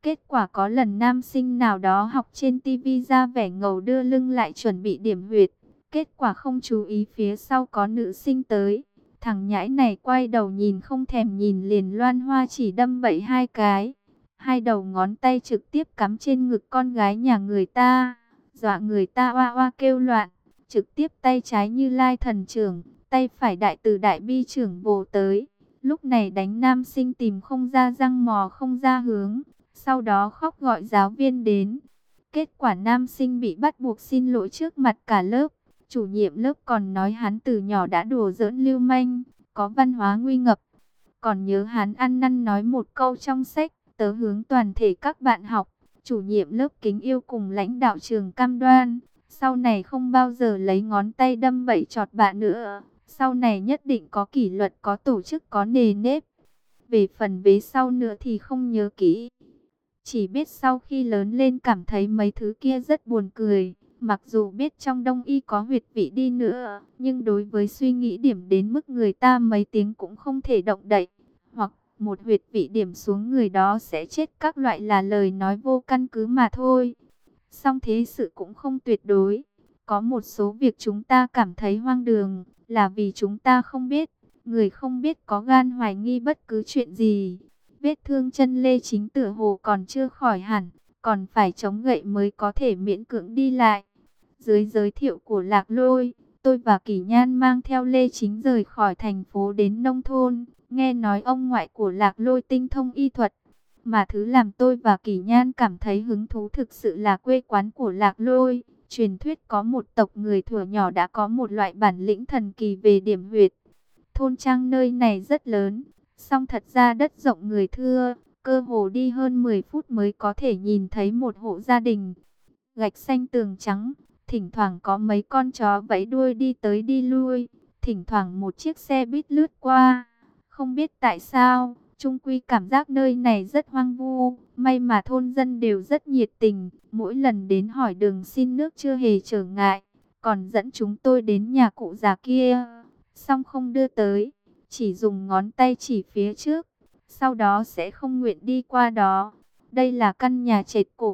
Kết quả có lần nam sinh nào đó học trên tivi ra vẻ ngầu đưa lưng lại chuẩn bị điểm huyệt. Kết quả không chú ý phía sau có nữ sinh tới. Thằng nhãi này quay đầu nhìn không thèm nhìn liền loan hoa chỉ đâm bậy 2 cái. 2 đầu ngón tay trực tiếp cắm trên ngực con gái nhà người ta. Dọa người ta oa oa kêu loạn. Trực tiếp tay trái Như Lai thần trưởng, tay phải đại từ đại bi trưởng vồ tới. Lúc này đánh nam sinh tìm không ra răng mò không ra hướng. Sau đó khóc gọi giáo viên đến. Kết quả nam sinh bị bắt buộc xin lỗi trước mặt cả lớp. Chủ nhiệm lớp còn nói hắn từ nhỏ đã đùa giỡn lưu manh, có văn hóa nguy ngập. Còn nhớ hắn ăn năn nói một câu trong sách, tớ hướng toàn thể các bạn học. Chủ nhiệm lớp kính yêu cùng lãnh đạo trường cam đoan, sau này không bao giờ lấy ngón tay đâm bậy chọt bạn nữa. Sau này nhất định có kỷ luật, có tổ chức, có nề nếp. Về phần vế sau nữa thì không nhớ kỹ. Chỉ biết sau khi lớn lên cảm thấy mấy thứ kia rất buồn cười. Mặc dù biết trong đông y có huyệt vị đi nữa, nhưng đối với suy nghĩ điểm đến mức người ta mấy tiếng cũng không thể động đậy. Hoặc một huyệt vị điểm xuống người đó sẽ chết các loại là lời nói vô căn cứ mà thôi. Song thế sự cũng không tuyệt đối. Có một số việc chúng ta cảm thấy hoang đường là vì chúng ta không biết. Người không biết có gan hoài nghi bất cứ chuyện gì. Vết thương chân Lê Chính tựa hồ còn chưa khỏi hẳn, còn phải chống gậy mới có thể miễn cưỡng đi lại. Dưới giới thiệu của Lạc Lôi, tôi và Kỷ Nhan mang theo Lê Chính rời khỏi thành phố đến nông thôn. Nghe nói ông ngoại của Lạc Lôi tinh thông y thuật. Mà thứ làm tôi và Kỷ Nhan cảm thấy hứng thú thực sự là quê quán của Lạc Lôi. Truyền thuyết có một tộc người thuở nhỏ đã có một loại bản lĩnh thần kỳ về điểm huyệt. Thôn trang nơi này rất lớn, song thật ra đất rộng người thưa, cơ hồ đi hơn 10 phút mới có thể nhìn thấy một hộ gia đình. Gạch xanh tường trắng, thỉnh thoảng có mấy con chó vẫy đuôi đi tới đi lui, thỉnh thoảng một chiếc xe buýt lướt qua. Không biết tại sao, chung quy cảm giác nơi này rất hoang vu, may mà thôn dân đều rất nhiệt tình, mỗi lần đến hỏi đường xin nước chưa hề trở ngại, còn dẫn chúng tôi đến nhà cụ già kia, song không đưa tới, chỉ dùng ngón tay chỉ phía trước, sau đó sẽ không nguyện đi qua đó. Đây là căn nhà trệt cổ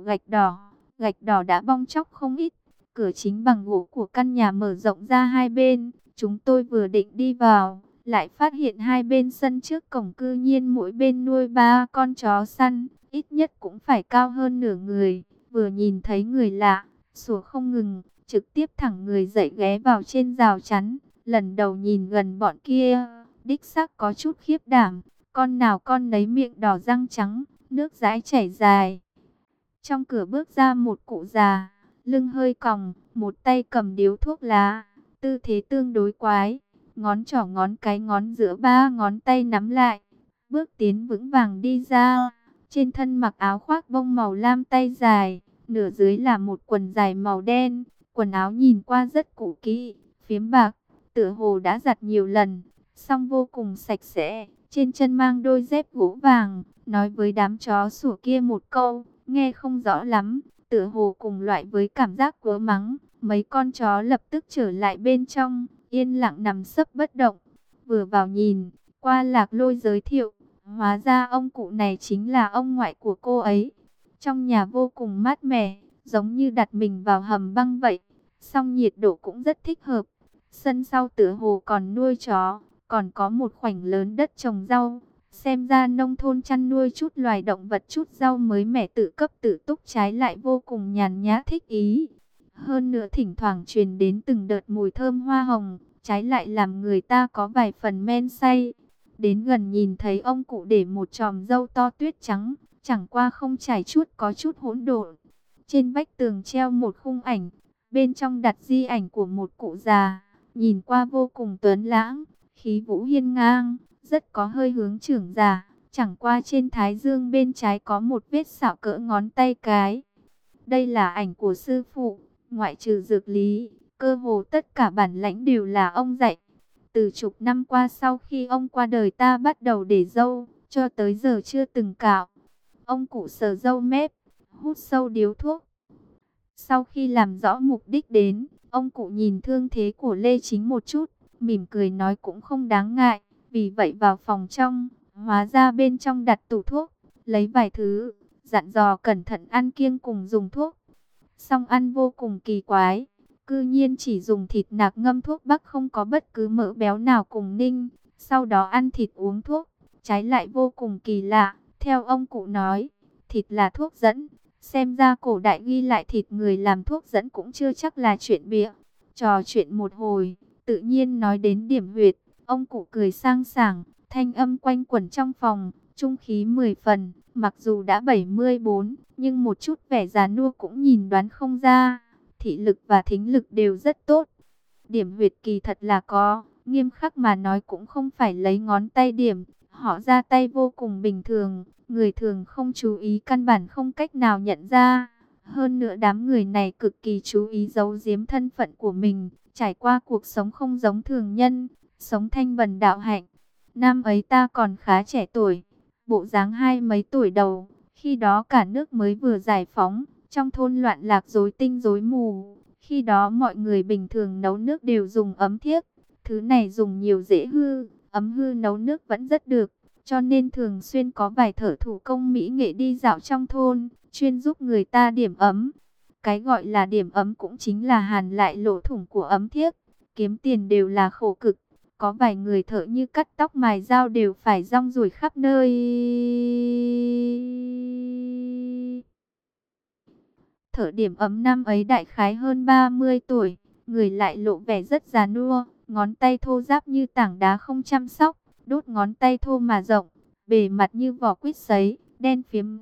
gạch đỏ đã bong tróc không ít, cửa chính bằng gỗ của căn nhà mở rộng ra hai bên, chúng tôi vừa định đi vào, lại phát hiện hai bên sân trước cổng cư nhiên mỗi bên nuôi 3 con chó săn, ít nhất cũng phải cao hơn nửa người. Vừa nhìn thấy người lạ, sủa không ngừng, trực tiếp thẳng người dậy ghé vào trên rào chắn. Lần đầu nhìn gần bọn kia, đích xác có chút khiếp đảm, con nào con nấy miệng đỏ răng trắng, nước dãi chảy dài. Trong cửa bước ra một cụ già, lưng hơi còng, một tay cầm điếu thuốc lá, tư thế tương đối quái. Ngón trỏ ngón cái ngón giữa 3 ngón tay nắm lại, bước tiến vững vàng đi ra. Trên thân mặc áo khoác bông màu lam tay dài, nửa dưới là một quần dài màu đen. Quần áo nhìn qua rất cũ kỹ, phiếm bạc, tựa hồ đã giặt nhiều lần, song vô cùng sạch sẽ. Trên chân mang đôi dép gỗ vàng, nói với đám chó sủa kia một câu, nghe không rõ lắm, tựa hồ cùng loại với cảm giác quớ mắng. Mấy con chó lập tức trở lại bên trong, yên lặng nằm sấp bất động. Vừa vào nhìn, qua Lạc Lôi giới thiệu, hóa ra ông cụ này chính là ông ngoại của cô ấy. Trong nhà vô cùng mát mẻ, giống như đặt mình vào hầm băng vậy, song nhiệt độ cũng rất thích hợp. Sân sau tựa hồ còn nuôi chó, còn có một khoảnh lớn đất trồng rau. Xem ra nông thôn chăn nuôi chút loài động vật, chút rau mới mẻ tự cấp tự túc, trái lại vô cùng nhàn nhã thích ý. Hơn nữa thỉnh thoảng truyền đến từng đợt mùi thơm hoa hồng, trái lại làm người ta có vài phần men say. Đến gần nhìn thấy ông cụ để một chòm râu to tuyết trắng, chẳng qua không chải chuốt, có chút hỗn độn. Trên vách tường treo một khung ảnh, bên trong đặt di ảnh của một cụ già, nhìn qua vô cùng tuấn lãng, khí vũ hiên ngang, rất có hơi hướng trưởng giả. Chẳng qua trên thái dương bên trái có một vết sẹo cỡ ngón tay cái. Đây là ảnh của sư phụ, ngoại trừ dược lý, cơ hồ tất cả bản lãnh đều là ông dạy. Từ chục năm qua sau khi ông qua đời ta bắt đầu để râu, cho tới giờ chưa từng cạo. Ông cụ sờ râu mép, hút sâu điếu thuốc. Sau khi làm rõ mục đích đến, ông cụ nhìn thương thế của Lê Chính một chút, mỉm cười nói cũng không đáng ngại. Vì vậy vào phòng trong, hóa ra bên trong đặt tủ thuốc, lấy vài thứ, dặn dò cẩn thận ăn kiêng cùng dùng thuốc. Song ăn vô cùng kỳ quái, cư nhiên chỉ dùng thịt nạc ngâm thuốc bắc, không có bất cứ mỡ béo nào cùng ninh. Sau đó ăn thịt uống thuốc, trái lại vô cùng kỳ lạ. Theo ông cụ nói, thịt là thuốc dẫn. Xem ra cổ đại ghi lại thịt người làm thuốc dẫn cũng chưa chắc là chuyện bịa. Trò chuyện một hồi, tự nhiên nói đến điểm huyệt. Ông cụ cười sang sảng, thanh âm quanh quẩn trong phòng, trung khí 10 phần. Mặc dù đã 74, nhưng một chút vẻ già nua cũng nhìn đoán không ra. Thị lực và thính lực đều rất tốt. Điểm huyệt kỳ thật là có, nghiêm khắc mà nói cũng không phải lấy ngón tay điểm. Họ ra tay vô cùng bình thường, người thường không chú ý căn bản không cách nào nhận ra. Hơn nữa đám người này cực kỳ chú ý giấu giếm thân phận của mình, trải qua cuộc sống không giống thường nhân, sống thanh bần đạo hạnh. Năm ấy ta còn khá trẻ tuổi, bộ dáng hai mấy tuổi đầu, khi đó cả nước mới vừa giải phóng, trong thôn loạn lạc rối tinh rối mù. Khi đó mọi người bình thường nấu nước đều dùng ấm thiếc, thứ này dùng nhiều dễ hư, ấm hư nấu nước vẫn rất được, cho nên thường xuyên có vài thợ thủ công mỹ nghệ đi dạo trong thôn, chuyên giúp người ta điểm ấm. Cái gọi là điểm ấm cũng chính là hàn lại lỗ thủng của ấm thiếc, kiếm tiền đều là khổ cực. Có vài người thợ như cắt tóc mài dao đều phải rong ruổi khắp nơi. Thợ điểm ấm năm ấy đại khái hơn 30 tuổi, người lại lộ vẻ rất già nua, ngón tay thô ráp như tảng đá không chăm sóc, đốt ngón tay thô mà rộng, bề mặt như vỏ quýt sấy, đen phiếm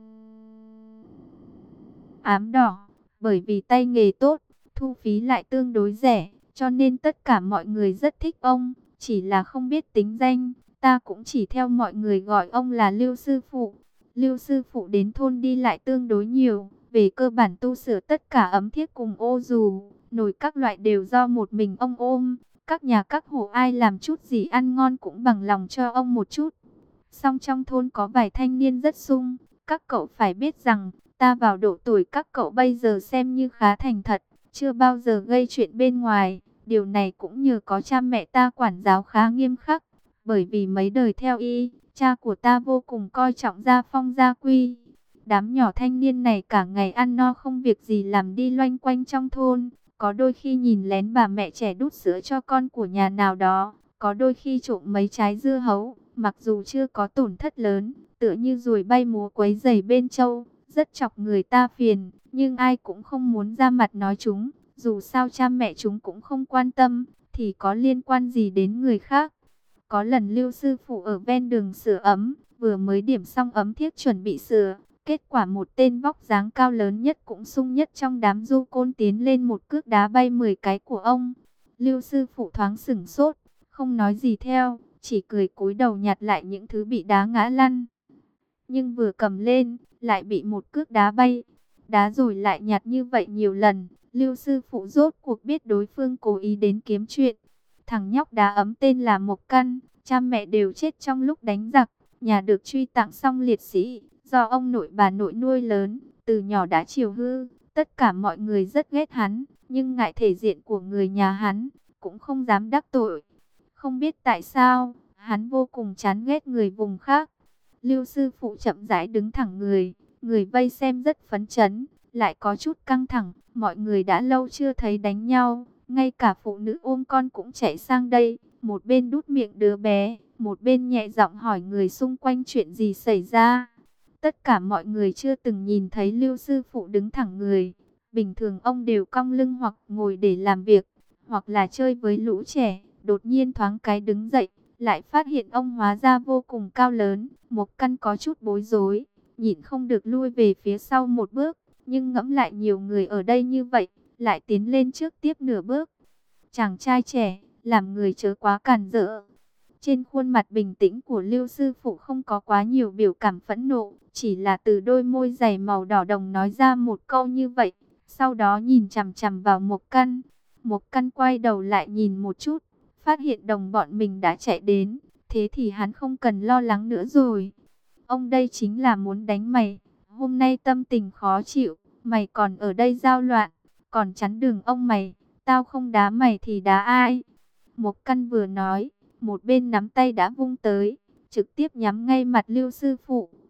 ám đỏ. Bởi vì tay nghề tốt, thu phí lại tương đối rẻ, cho nên tất cả mọi người rất thích ông, chỉ là không biết tính danh. Ta cũng chỉ theo mọi người gọi ông là Lưu sư phụ. Lưu sư phụ đến thôn đi lại tương đối nhiều, về cơ bản tu sửa tất cả ấm thiếc cùng ô dù, nồi các loại đều do một mình ông ôm. Các nhà các hộ ai làm chút gì ăn ngon cũng bằng lòng cho ông một chút. Song trong thôn có vài thanh niên rất sung, các cậu phải biết rằng, ta vào độ tuổi các cậu bây giờ xem như khá thành thật, chưa bao giờ gây chuyện bên ngoài. Điều này cũng nhờ có cha mẹ ta quản giáo khá nghiêm khắc, bởi vì mấy đời theo y, cha của ta vô cùng coi trọng gia phong gia quy. Đám nhỏ thanh niên này cả ngày ăn no không việc gì làm đi loanh quanh trong thôn, có đôi khi nhìn lén bà mẹ trẻ đút sữa cho con của nhà nào đó, có đôi khi trộm mấy trái dưa hấu, mặc dù chưa có tổn thất lớn, tựa như ruồi bay múa quấy rầy bên trâu, rất chọc người ta phiền, nhưng ai cũng không muốn ra mặt nói chúng, dù sao cha mẹ chúng cũng không quan tâm, thì có liên quan gì đến người khác. Có lần Lưu sư phụ ở ven đường sửa ấm, vừa mới điểm xong ấm thiếc chuẩn bị sửa, kết quả một tên vóc dáng cao lớn nhất cũng sung nhất trong đám du côn tiến lên một cước đá bay 10 cái của ông. Lưu sư phụ thoáng sửng sốt, không nói gì theo, chỉ cười cúi đầu nhặt lại những thứ bị đá ngã lăn. Nhưng vừa cầm lên, lại bị một cước đá bay. Đá rồi lại nhặt như vậy nhiều lần, Lưu sư phụ rốt cuộc biết đối phương cố ý đến kiếm chuyện. Thằng nhóc đá ấm tên là Mộc Căn, cha mẹ đều chết trong lúc đánh giặc, nhà được truy tặng xong liệt sĩ, do ông nội bà nội nuôi lớn, từ nhỏ đã chiều hư. Tất cả mọi người rất ghét hắn, nhưng ngại thể diện của người nhà hắn, cũng không dám đắc tội. Không biết tại sao, hắn vô cùng chán ghét người vùng khác. Lưu sư phụ chậm rãi đứng thẳng người, người vây xem rất phấn chấn, lại có chút căng thẳng, mọi người đã lâu chưa thấy đánh nhau, ngay cả phụ nữ ôm con cũng chạy sang đây, một bên đút miệng đứa bé, một bên nhẹ giọng hỏi người xung quanh chuyện gì xảy ra. Tất cả mọi người chưa từng nhìn thấy Lưu sư phụ đứng thẳng người, bình thường ông đều cong lưng hoặc ngồi để làm việc, hoặc là chơi với lũ trẻ, đột nhiên thoáng cái đứng dậy, lại phát hiện ông hóa ra vô cùng cao lớn. Mộc Căn có chút bối rối, nhịn không được lui về phía sau một bước, nhưng ngẫm lại nhiều người ở đây như vậy, lại tiến lên trước tiếp nửa bước. Chàng trai trẻ, làm người chớ quá càn rỡ. Trên khuôn mặt bình tĩnh của Lưu sư phụ không có quá nhiều biểu cảm phẫn nộ, chỉ là từ đôi môi dày màu đỏ đồng nói ra một câu như vậy, sau đó nhìn chằm chằm vào Mộc Căn. Mộc Căn quay đầu lại nhìn một chút, phát hiện đồng bọn mình đã chạy đến, thế thì hắn không cần lo lắng nữa rồi. Ông đây chính là muốn đánh mày, hôm nay tâm tình khó chịu, mày còn ở đây giao loạn, còn chắn đường ông mày, tao không đá mày thì đá ai? Mộc Căn vừa nói, một bên nắm tay đã vung tới, trực tiếp nhắm ngay mặt Lưu sư phụ.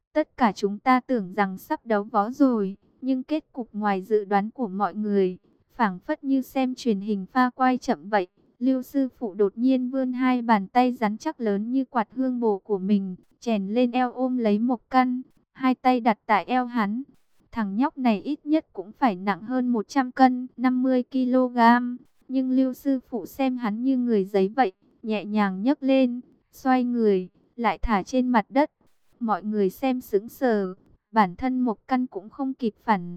Tất cả chúng ta tưởng rằng sắp đấu võ rồi, nhưng kết cục ngoài dự đoán của mọi người, phảng phất như xem truyền hình pha quay chậm vậy. Lưu sư phụ đột nhiên vươn hai bàn tay rắn chắc lớn như quạt hương bồ của mình, chèn lên eo ôm lấy Mộc Căn, hai tay đặt tại eo hắn. Thằng nhóc này ít nhất cũng phải nặng hơn 100 cân, 50 kg, nhưng Lưu sư phụ xem hắn như người giấy vậy, nhẹ nhàng nhấc lên, xoay người, lại thả trên mặt đất. Mọi người xem sững sờ, bản thân Mộc Căn cũng không kịp phản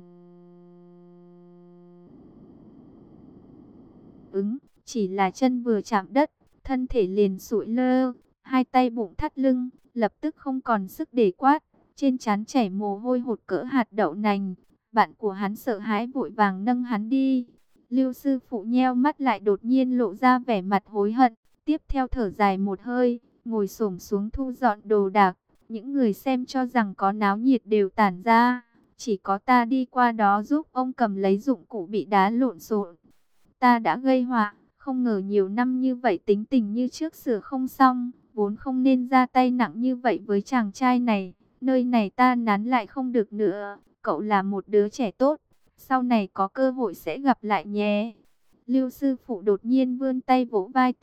ứng, chỉ là chân vừa chạm đất, thân thể liền sụi lơ, hai tay bụng thắt lưng, lập tức không còn sức để quát, trên trán chảy mồ hôi hột cỡ hạt đậu nành. Bạn của hắn sợ hãi vội vàng nâng hắn đi. Lưu sư phụ nheo mắt lại đột nhiên lộ ra vẻ mặt hối hận, tiếp theo thở dài một hơi, ngồi xổm xuống thu dọn đồ đạc. Những người xem cho rằng có náo nhiệt đều tản ra, chỉ có ta đi qua đó giúp ông cầm lấy dụng cụ bị đá lộn xộn. Ta đã gây họa, không ngờ nhiều năm như vậy tính tình như trước sửa không xong, vốn không nên ra tay nặng như vậy với chàng trai này. Nơi này ta nán lại không được nữa, cậu là một đứa trẻ tốt, sau này có cơ hội sẽ gặp lại nhé. Lưu sư phụ đột nhiên vươn tay vỗ vai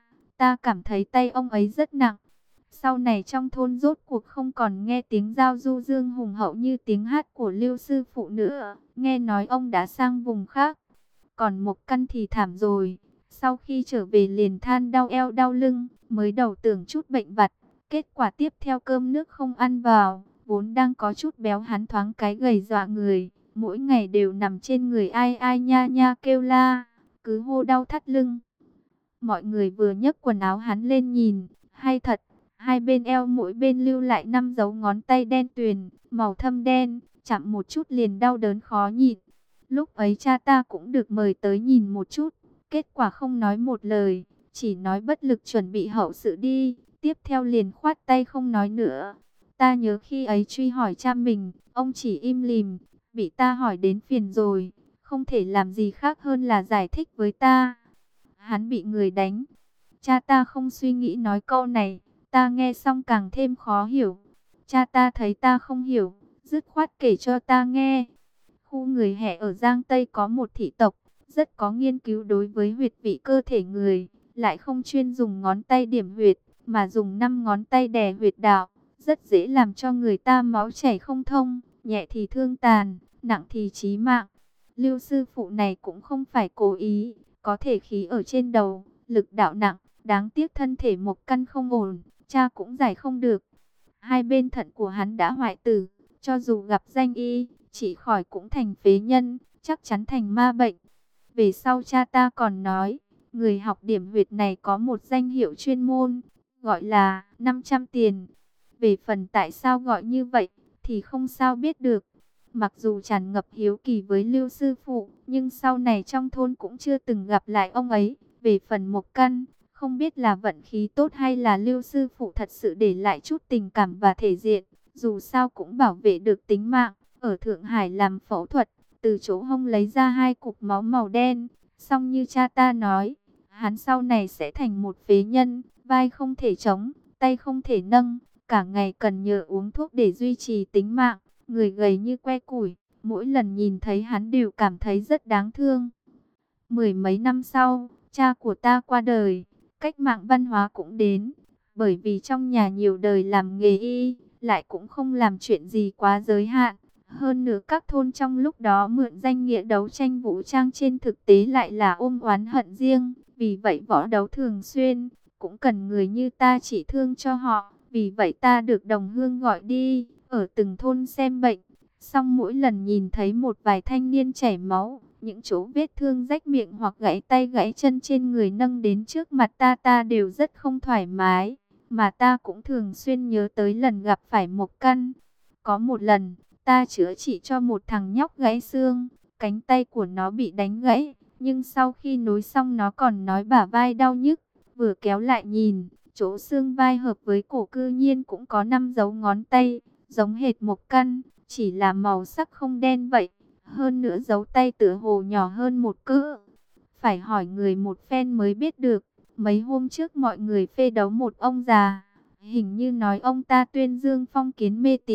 ta cảm thấy tay ông ấy rất nặng. Sau này trong thôn rốt cuộc không còn nghe tiếng giao du dương hùng hậu như tiếng hát của Lưu sư phụ nữa, nghe nói ông đã sang vùng khác. Còn Mộc Căn thì thảm rồi, sau khi trở về liền than đau eo đau lưng, mới đầu tưởng chút bệnh vặt, kết quả tiếp theo cơm nước không ăn vào, vốn đang có chút béo hắn thoáng cái gầy dọa người, mỗi ngày đều nằm trên người ai ai nha nha kêu la, cứ hô đau thắt lưng. Mọi người vừa nhấc quần áo hắn lên nhìn, hay thật, hai bên eo mỗi bên lưu lại 5 dấu ngón tay đen tuyền, màu thâm đen, chạm một chút liền đau đớn khó nhịn. Lúc ấy cha ta cũng được mời tới nhìn một chút, kết quả không nói một lời, chỉ nói bất lực chuẩn bị hậu sự đi, tiếp theo liền khoát tay không nói nữa. Ta nhớ khi ấy truy hỏi cha mình, ông chỉ im lìm, bị ta hỏi đến phiền rồi, không thể làm gì khác hơn là giải thích với ta. Hắn bị người đánh, cha ta không suy nghĩ nói câu này, ta nghe xong càng thêm khó hiểu. Cha ta thấy ta không hiểu, dứt khoát kể cho ta nghe. Khu người Hẹ ở Giang Tây có một thị tộc, rất có nghiên cứu đối với huyệt vị cơ thể người, lại không chuyên dùng ngón tay điểm huyệt, mà dùng 5 ngón tay đè huyệt đạo, rất dễ làm cho người ta máu chảy không thông, nhẹ thì thương tàn, nặng thì chí mạng. Lưu sư phụ này cũng không phải cố ý, có thể khí ở trên đầu, lực đạo nặng, đáng tiếc thân thể Mộc Căn không ổn, cha cũng giải không được. Hai bên thận của hắn đã hoại tử, cho dù gặp danh y, chỉ khỏi cũng thành phế nhân, chắc chắn thành ma bệnh. Về sau cha ta còn nói, người học điểm huyệt này có một danh hiệu chuyên môn, gọi là 500 tiền. Về phần tại sao gọi như vậy, thì không sao biết được. Mặc dù tràn ngập hiếu kỳ với Lưu sư phụ, nhưng sau này trong thôn cũng chưa từng gặp lại ông ấy. Về phần Mộc Căn, không biết là vận khí tốt hay là Lưu sư phụ thật sự để lại chút tình cảm và thể diện, dù sao cũng bảo vệ được tính mạng. Ở Thượng Hải làm phẫu thuật, từ chỗ hông lấy ra 2 cục máu màu đen. Xong như cha ta nói, hắn sau này sẽ thành một phế nhân, vai không thể chống, tay không thể nâng, cả ngày cần nhờ uống thuốc để duy trì tính mạng, người gầy như que củi. Mỗi lần nhìn thấy hắn đều cảm thấy rất đáng thương. Mười mấy năm sau, cha của ta qua đời, cách mạng văn hóa cũng đến, bởi vì trong nhà nhiều đời làm nghề y, lại cũng không làm chuyện gì quá giới hạn. Hơn nữa các thôn trong lúc đó mượn danh nghĩa đấu tranh vũ trang trên thực tế lại là ôm oán hận riêng. Vì vậy võ đấu thường xuyên, cũng cần người như ta chỉ thương cho họ. Vì vậy ta được đồng hương gọi đi, ở từng thôn xem bệnh. Xong mỗi lần nhìn thấy một vài thanh niên chảy máu, những chỗ vết thương rách miệng hoặc gãy tay gãy chân trên người nâng đến trước mặt ta đều rất không thoải mái. Mà ta cũng thường xuyên nhớ tới lần gặp phải Mộc Căn. Có một lần, ta chữa trị cho một thằng nhóc gãy xương, cánh tay của nó bị đánh gãy, nhưng sau khi nối xong nó còn nói bả vai đau nhức, vừa kéo lại nhìn, chỗ xương vai hợp với cổ cư nhiên cũng có 5 dấu ngón tay, giống hệt Mộc Căn, chỉ là màu sắc không đen vậy, hơn nữa dấu tay tựa hồ nhỏ hơn một cỡ. Phải hỏi người một phen mới biết được, mấy hôm trước mọi người phê đấu một ông già, hình như nói ông ta tuyên dương phong kiến mê tín,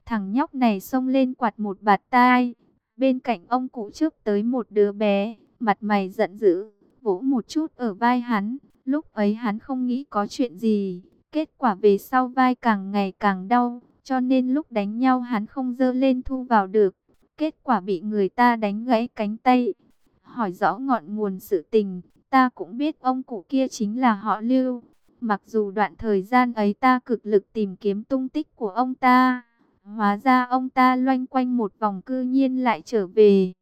Thằng nhóc này xông lên quạt một bạt tai. Bên cạnh ông cụ trước tới một đứa bé, mặt mày giận dữ, vỗ một chút ở vai hắn. Lúc ấy hắn không nghĩ có chuyện gì, kết quả về sau vai càng ngày càng đau, cho nên lúc đánh nhau hắn không giơ lên thu vào được. Kết quả bị người ta đánh gãy cánh tay. Hỏi rõ ngọn nguồn sự tình, ta cũng biết ông cụ kia chính là họ Lưu. Mặc dù đoạn thời gian ấy ta cực lực tìm kiếm tung tích của ông ta, hóa ra ông ta loanh quanh một vòng cư nhiên lại trở về.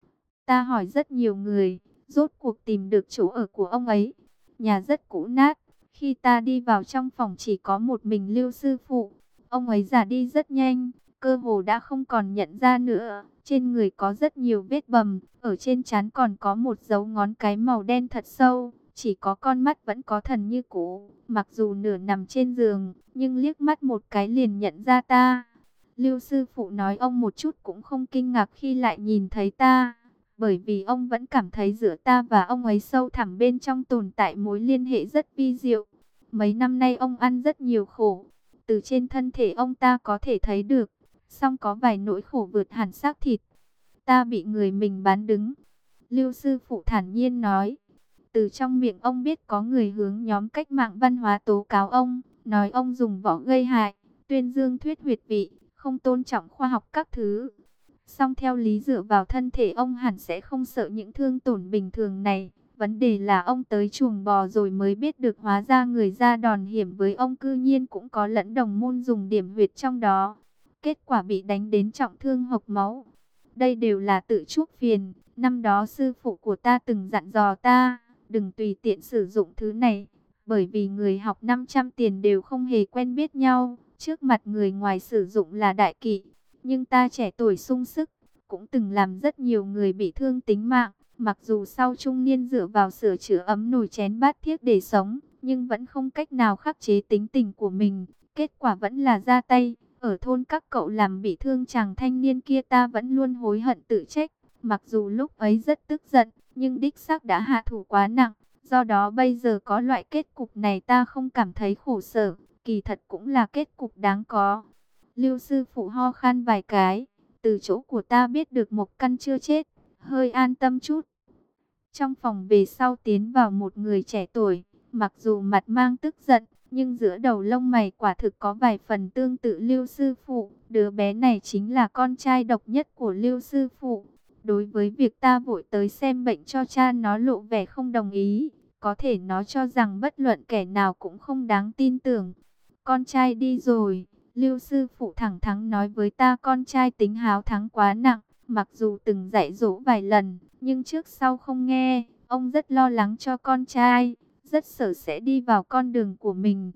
Ta hỏi rất nhiều người, rốt cuộc tìm được chỗ ở của ông ấy. Nhà rất cũ nát, khi ta đi vào trong phòng chỉ có một mình Lưu sư phụ. Ông ấy già đi rất nhanh, cơ hồ đã không còn nhận ra nữa. Trên người có rất nhiều vết bầm, ở trên trán còn có một dấu ngón cái màu đen thật sâu. Chỉ có con mắt vẫn có thần như cũ, mặc dù nửa nằm trên giường, nhưng liếc mắt một cái liền nhận ra ta. Lưu sư phụ nói ông một chút cũng không kinh ngạc khi lại nhìn thấy ta, bởi vì ông vẫn cảm thấy giữa ta và ông ấy sâu thẳm bên trong tồn tại mối liên hệ rất vi diệu. Mấy năm nay ông ăn rất nhiều khổ, từ trên thân thể ông ta có thể thấy được, song có vài nỗi khổ vượt hẳn xác thịt. Ta bị người mình bán đứng. Lưu sư phụ thản nhiên nói. Từ trong miệng ông biết có người hướng nhóm cách mạng văn hóa tố cáo ông, nói ông dùng võ gây hại, tuyên dương thuyết huyệt vị, không tôn trọng khoa học các thứ. Song theo lý dựa vào thân thể ông hẳn sẽ không sợ những thương tổn bình thường này. Vấn đề là ông tới chuồng bò rồi mới biết được hóa ra người ra đòn hiểm với ông cư nhiên cũng có lẫn đồng môn dùng điểm huyệt trong đó. Kết quả bị đánh đến trọng thương hộc máu. Đây đều là tự chuốc phiền. Năm đó sư phụ của ta từng dặn dò ta, đừng tùy tiện sử dụng thứ này. Bởi vì người học 500 tiền đều không hề quen biết nhau. Trước mặt người ngoài sử dụng là đại kỵ. Nhưng ta trẻ tuổi sung sức, cũng từng làm rất nhiều người bị thương tính mạng. Mặc dù sau trung niên dựa vào sửa chữa ấm nồi chén bát thiếc để sống, nhưng vẫn không cách nào khắc chế tính tình của mình. Kết quả vẫn là ra tay. Ở thôn các cậu làm bị thương chàng thanh niên kia ta vẫn luôn hối hận tự trách. Mặc dù lúc ấy rất tức giận, nhưng đích xác đã hạ thủ quá nặng. Do đó bây giờ có loại kết cục này ta không cảm thấy khổ sở. Kỳ thật cũng là kết cục đáng có. Lưu sư phụ ho khan vài cái. Từ chỗ của ta biết được Mộc Căn chưa chết. Hơi an tâm chút. Trong phòng về sau tiến vào một người trẻ tuổi. Mặc dù mặt mang tức giận, nhưng giữa đầu lông mày quả thực có vài phần tương tự Lưu sư phụ. Đứa bé này chính là con trai độc nhất của Lưu sư phụ. Đối với việc ta vội tới xem bệnh cho cha nó lộ vẻ không đồng ý. Có thể nó cho rằng bất luận kẻ nào cũng không đáng tin tưởng. Con trai đi rồi. Lưu sư phụ thẳng thắn nói với ta con trai tính háo thắng quá nặng. Mặc dù từng dạy dỗ vài lần, nhưng trước sau không nghe. Ông rất lo lắng cho con trai, rất sợ sẽ đi vào con đường của mình.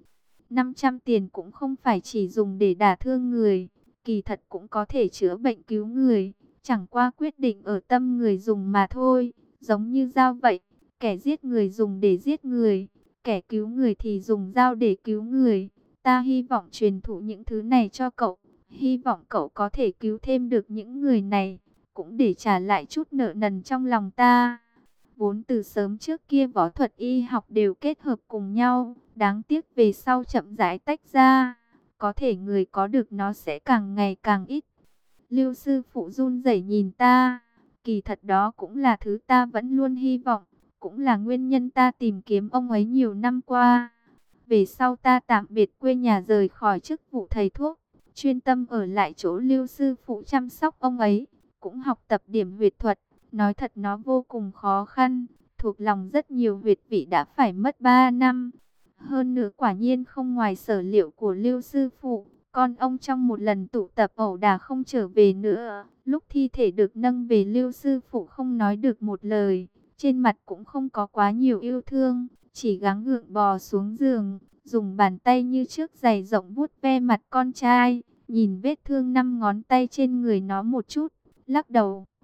500 tiền cũng không phải chỉ dùng để đả thương người. Kỳ thật cũng có thể chữa bệnh cứu người. Chẳng qua quyết định ở tâm người dùng mà thôi. Giống như dao vậy. Kẻ giết người dùng để giết người. Kẻ cứu người thì dùng dao để cứu người. Ta hy vọng truyền thụ những thứ này cho cậu. Hy vọng cậu có thể cứu thêm được những người này. Cũng để trả lại chút nợ nần trong lòng ta. Vốn từ sớm trước kia võ thuật y học đều kết hợp cùng nhau. Đáng tiếc về sau chậm rãi tách ra. Có thể người có được nó sẽ càng ngày càng ít. Lưu sư phụ run rẩy nhìn ta. Kỳ thật đó cũng là thứ ta vẫn luôn hy vọng. Cũng là nguyên nhân ta tìm kiếm ông ấy nhiều năm qua. Về sau ta tạm biệt quê nhà rời khỏi chức vụ thầy thuốc. Chuyên tâm ở lại chỗ Lưu sư phụ chăm sóc ông ấy. Cũng học tập điểm huyệt thuật. Nói thật nó vô cùng khó khăn. Thuộc lòng rất nhiều huyệt vị đã phải mất 3 năm. Hơn nữa quả nhiên không ngoài sở liệu của Lưu sư phụ. Con ông trong một lần tụ tập ẩu đả không trở về nữa. Lúc thi thể được nâng về Lưu sư phụ không nói được một lời. Trên mặt cũng không có quá nhiều yêu thương. Chỉ gắng gượng bò xuống giường. Dùng bàn tay như trước giày rộng vuốt ve mặt con trai. Nhìn vết thương 5 ngón tay trên người nó một chút. Lắc đầu.